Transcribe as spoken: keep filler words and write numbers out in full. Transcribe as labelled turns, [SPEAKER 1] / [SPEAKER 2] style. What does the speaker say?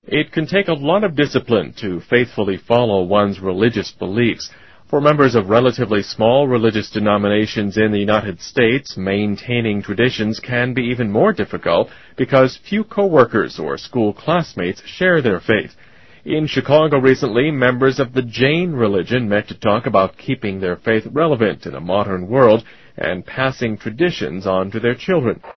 [SPEAKER 1] It can take a lot of discipline to faithfully follow one's religious beliefs. For members of relatively small religious denominations in the United States, maintaining traditions can be even more difficult because few coworkers or school classmates share their faith. In Chicago recently, members of the Jain religion met to talk about keeping their faith relevant in a modern world and passing traditions on to their children.